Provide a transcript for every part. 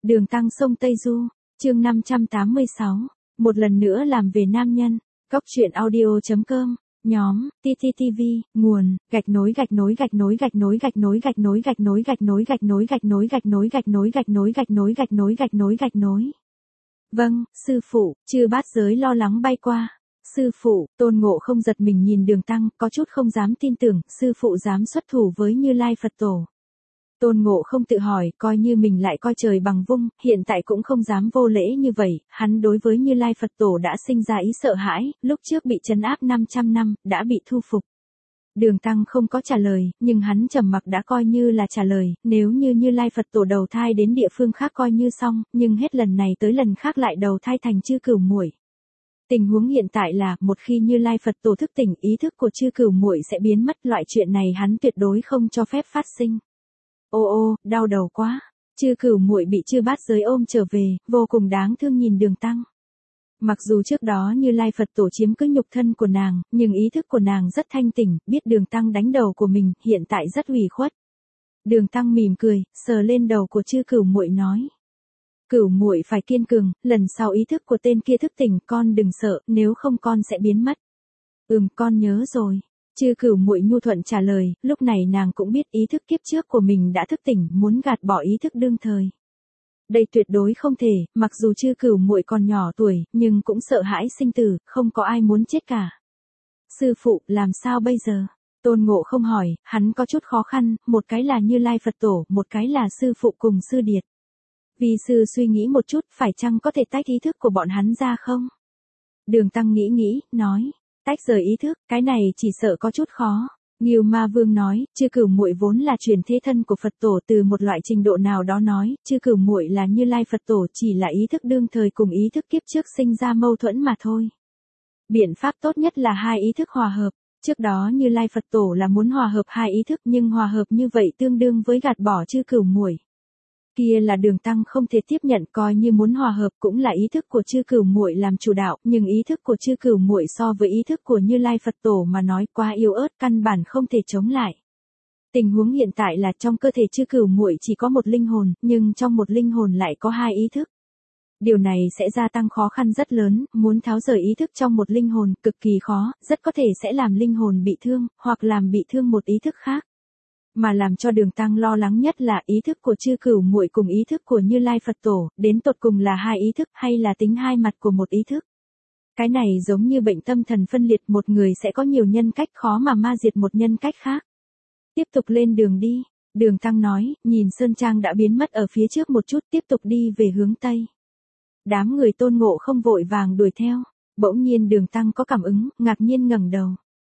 Đường Tăng sông Tây Du, chương 586, một lần nữa làm về nam nhân, Cóc truyện audio.com, nhóm, TTTV, nguồn, gạch nối. Vâng, sư phụ, chư bát giới lo lắng bay qua. Sư phụ, Tôn Ngộ không giật mình nhìn Đường Tăng, có chút không dám tin tưởng, sư phụ dám xuất thủ với Như Lai Phật Tổ. Tôn Ngộ không tự hỏi, coi như mình lại coi trời bằng vung, hiện tại cũng không dám vô lễ như vậy, hắn đối với Như Lai Phật Tổ đã sinh ra ý sợ hãi, lúc trước bị trấn áp 500 năm, đã bị thu phục. Đường Tăng không có trả lời, nhưng hắn trầm mặc đã coi như là trả lời, nếu như Như Lai Phật Tổ đầu thai đến địa phương khác coi như xong, nhưng hết lần này tới lần khác lại đầu thai thành Chư Cửu Muội. Tình huống hiện tại là, một khi Như Lai Phật Tổ thức tỉnh, ý thức của Chư Cửu Muội sẽ biến mất, loại chuyện này hắn tuyệt đối không cho phép phát sinh. Ô, đau đầu quá. Chư Cửu Muội bị chư bát giới ôm trở về, vô cùng đáng thương nhìn Đường Tăng. Mặc dù trước đó Như Lai Phật Tổ chiếm cứ nhục thân của nàng, nhưng ý thức của nàng rất thanh tỉnh, biết Đường Tăng đánh đầu của mình, hiện tại rất ủy khuất. Đường Tăng mỉm cười, sờ lên đầu của Chư Cửu Muội nói: Cửu Muội phải kiên cường, lần sau ý thức của tên kia thức tỉnh, con đừng sợ, nếu không con sẽ biến mất. Con nhớ rồi. Chư Cửu Muội nhu thuận trả lời, lúc này nàng cũng biết ý thức kiếp trước của mình đã thức tỉnh, muốn gạt bỏ ý thức đương thời. Đây tuyệt đối không thể, mặc dù Chư Cửu Muội còn nhỏ tuổi, nhưng cũng sợ hãi sinh tử, không có ai muốn chết cả. Sư phụ, làm sao bây giờ? Tôn Ngộ không hỏi, hắn có chút khó khăn, một cái là Như Lai Phật Tổ, một cái là sư phụ cùng sư điệt. Vi sư suy nghĩ một chút, phải chăng có thể tách ý thức của bọn hắn ra không? Đường Tăng nghĩ, nói, tách rời ý thức, cái này chỉ sợ có chút khó. Ngưu Ma Vương nói, Chư Cửu Muội vốn là truyền thế thân của Phật Tổ, từ một loại trình độ nào đó nói, Chư Cửu Muội là Như Lai Phật Tổ, chỉ là ý thức đương thời cùng ý thức kiếp trước sinh ra mâu thuẫn mà thôi. Biện pháp tốt nhất là hai ý thức hòa hợp. Trước đó Như Lai Phật Tổ là muốn hòa hợp hai ý thức, nhưng hòa hợp như vậy tương đương với gạt bỏ Chư Cửu Muội. Kia là Đường Tăng không thể tiếp nhận, coi như muốn hòa hợp cũng là ý thức của Chư Cửu Muội làm chủ đạo, nhưng ý thức của Chư Cửu Muội so với ý thức của Như Lai Phật Tổ mà nói quá yếu ớt, căn bản không thể chống lại. Tình huống hiện tại là trong cơ thể Chư Cửu Muội chỉ có một linh hồn, nhưng trong một linh hồn lại có hai ý thức. Điều này sẽ gia tăng khó khăn rất lớn, muốn tháo rời ý thức trong một linh hồn, cực kỳ khó, rất có thể sẽ làm linh hồn bị thương, hoặc làm bị thương một ý thức khác. Mà làm cho Đường Tăng lo lắng nhất là ý thức của Chư Cửu Muội cùng ý thức của Như Lai Phật Tổ, đến tột cùng là hai ý thức hay là tính hai mặt của một ý thức. Cái này giống như bệnh tâm thần phân liệt, một người sẽ có nhiều nhân cách, khó mà ma diệt một nhân cách khác. Tiếp tục lên đường đi, Đường Tăng nói, nhìn Sơn Trang đã biến mất ở phía trước một chút, tiếp tục đi về hướng Tây. Đám người Tôn Ngộ không vội vàng đuổi theo, bỗng nhiên Đường Tăng có cảm ứng, ngạc nhiên ngẩng đầu.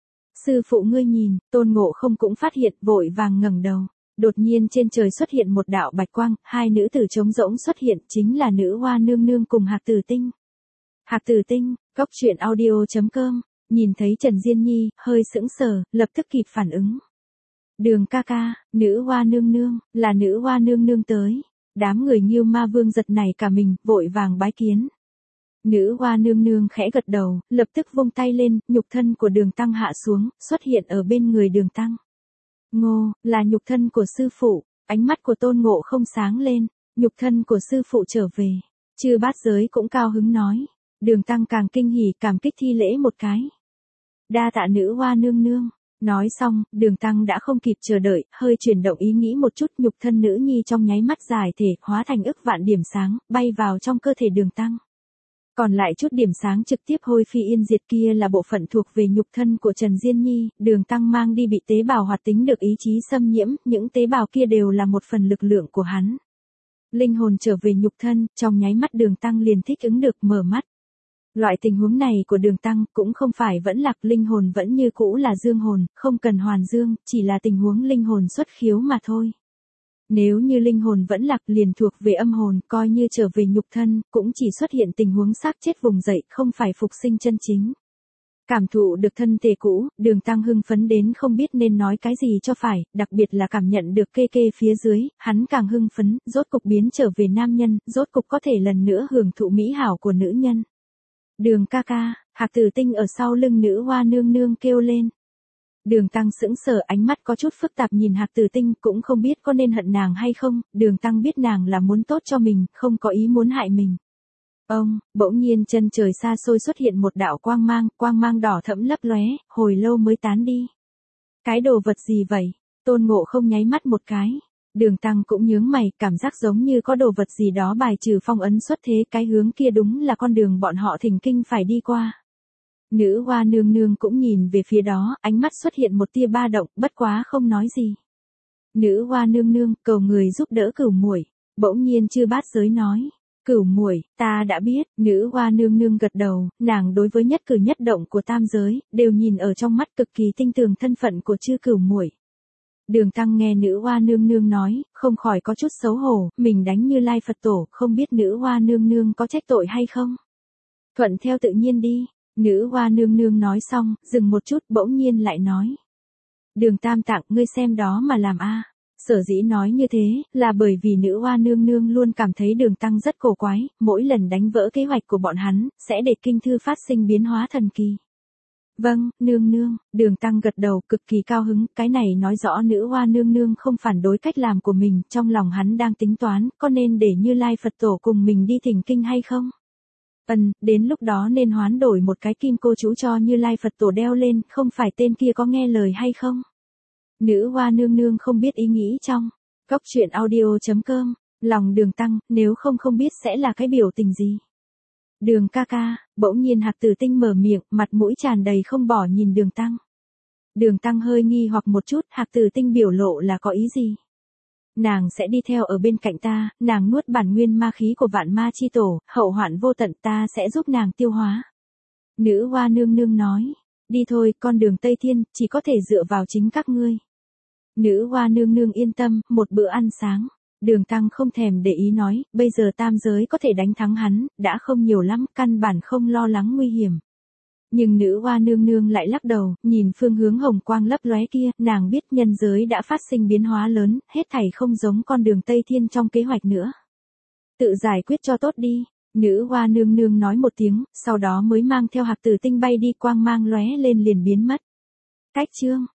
Sư phụ ngươi nhìn, Tôn Ngộ không cũng phát hiện, vội vàng ngẩng đầu. Đột nhiên trên trời xuất hiện một đạo bạch quang, hai nữ tử trống rỗng xuất hiện, chính là Nữ Hoa Nương Nương cùng Hạc Tử Tinh. Hạc Tử Tinh, Cóc truyện audio.com, nhìn thấy Trần Diên Nhi, hơi sững sờ, lập tức kịp phản ứng. Đường ca ca, Nữ Hoa Nương Nương, là Nữ Hoa Nương Nương tới. Đám người Ngưu Ma Vương giật nảy cả mình, vội vàng bái kiến. Nữ Hoa Nương Nương khẽ gật đầu, lập tức vung tay lên, nhục thân của Đường Tăng hạ xuống, xuất hiện ở bên người Đường Tăng. Ngô, là nhục thân của sư phụ, ánh mắt của Tôn Ngộ không sáng lên, nhục thân của sư phụ trở về. Chư bát giới cũng cao hứng nói. Đường Tăng càng kinh hỉ, cảm kích thi lễ một cái. Đa tạ Nữ Hoa Nương Nương. Nói xong, Đường Tăng đã không kịp chờ đợi, hơi chuyển động ý nghĩ một chút, nhục thân nữ nhi trong nháy mắt giải thể, hóa thành ức vạn điểm sáng, bay vào trong cơ thể Đường Tăng. Còn lại chút điểm sáng trực tiếp hôi phi yên diệt, kia là bộ phận thuộc về nhục thân của Trần Diên Nhi, Đường Tăng mang đi bị tế bào hoạt tính được ý chí xâm nhiễm, những tế bào kia đều là một phần lực lượng của hắn. Linh hồn trở về nhục thân, trong nháy mắt Đường Tăng liền thích ứng được, mở mắt. Loại tình huống này của Đường Tăng cũng không phải vẫn lạc, linh hồn vẫn như cũ là dương hồn, không cần hoàn dương, chỉ là tình huống linh hồn xuất khiếu mà thôi. Nếu như linh hồn vẫn lạc liền thuộc về âm hồn, coi như trở về nhục thân, cũng chỉ xuất hiện tình huống xác chết vùng dậy, không phải phục sinh chân chính. Cảm thụ được thân thể cũ, Đường Tăng hưng phấn đến không biết nên nói cái gì cho phải, đặc biệt là cảm nhận được kê phía dưới, hắn càng hưng phấn, rốt cục biến trở về nam nhân, rốt cục có thể lần nữa hưởng thụ mỹ hảo của nữ nhân. Đường ca ca, Hạc Tử Tinh ở sau lưng Nữ Hoa Nương Nương kêu lên. Đường Tăng sững sờ, ánh mắt có chút phức tạp nhìn Hạc Tử Tinh, cũng không biết có nên hận nàng hay không. Đường Tăng biết nàng là muốn tốt cho mình, không có ý muốn hại mình. Bỗng nhiên chân trời xa xôi xuất hiện một đạo quang mang đỏ thẫm lấp lóe, hồi lâu mới tán đi. Cái đồ vật gì vậy? Tôn Ngộ không nháy mắt một cái. Đường Tăng cũng nhướng mày, cảm giác giống như có đồ vật gì đó bài trừ phong ấn xuất thế, cái hướng kia đúng là con đường bọn họ thỉnh kinh phải đi qua. Nữ Hoa Nương Nương cũng nhìn về phía đó, ánh mắt xuất hiện một tia ba động, bất quá không nói gì. Nữ Hoa Nương Nương, cầu người giúp đỡ Cửu Muội. Bỗng nhiên Chư Bát Giới nói. Cửu Muội, ta đã biết. Nữ Hoa Nương Nương gật đầu, nàng đối với nhất cử nhất động của tam giới, đều nhìn ở trong mắt, cực kỳ tinh tường thân phận của chư Cửu Muội. Đường Tăng nghe Nữ Hoa Nương Nương nói, không khỏi có chút xấu hổ, mình đánh Như Lai Phật Tổ, không biết Nữ Hoa Nương Nương có trách tội hay không? Thuận theo tự nhiên đi. Nữ Hoa Nương Nương nói xong, dừng một chút, bỗng nhiên lại nói. Đường Tam Tạng, ngươi xem đó mà làm a. Sở dĩ nói như thế, là bởi vì Nữ Hoa Nương Nương luôn cảm thấy Đường Tăng rất cổ quái, mỗi lần đánh vỡ kế hoạch của bọn hắn, sẽ để kinh thư phát sinh biến hóa thần kỳ. Vâng, Nương Nương. Đường Tăng gật đầu, cực kỳ cao hứng, cái này nói rõ Nữ Hoa Nương Nương không phản đối cách làm của mình, trong lòng hắn đang tính toán, có nên để Như Lai Phật Tổ cùng mình đi thỉnh kinh hay không? Đến lúc đó nên hoán đổi một cái kim cô chú cho Như Lai Phật Tổ đeo lên, không phải tên kia có nghe lời hay không? Nữ Hoa Nương Nương không biết ý nghĩ trong góc truyện audio.com, lòng Đường Tăng, nếu không biết sẽ là cái biểu tình gì. Đường ca ca, bỗng nhiên Hạc Tử Tinh mở miệng, mặt mũi tràn đầy không bỏ nhìn Đường Tăng. Đường Tăng hơi nghi hoặc một chút, Hạc Tử Tinh biểu lộ là có ý gì? Nàng sẽ đi theo ở bên cạnh ta, nàng nuốt bản nguyên ma khí của Vạn Ma Chi Tổ, hậu hoạn vô tận, ta sẽ giúp nàng tiêu hóa. Nữ Hoa Nương Nương nói, đi thôi, con đường Tây Thiên, chỉ có thể dựa vào chính các ngươi. Nữ Hoa Nương Nương yên tâm, một bữa ăn sáng. Đường Tăng không thèm để ý nói, bây giờ tam giới có thể đánh thắng hắn, đã không nhiều lắm, căn bản không lo lắng nguy hiểm. Nhưng Nữ Hoa Nương Nương lại lắc đầu, nhìn phương hướng hồng quang lấp lóe kia, nàng biết nhân giới đã phát sinh biến hóa lớn, hết thảy không giống con đường Tây Thiên trong kế hoạch nữa. Tự giải quyết cho tốt đi. Nữ Hoa Nương Nương nói một tiếng, sau đó mới mang theo Hạc Tử Tinh bay đi, quang mang lóe lên liền biến mất. Cách chương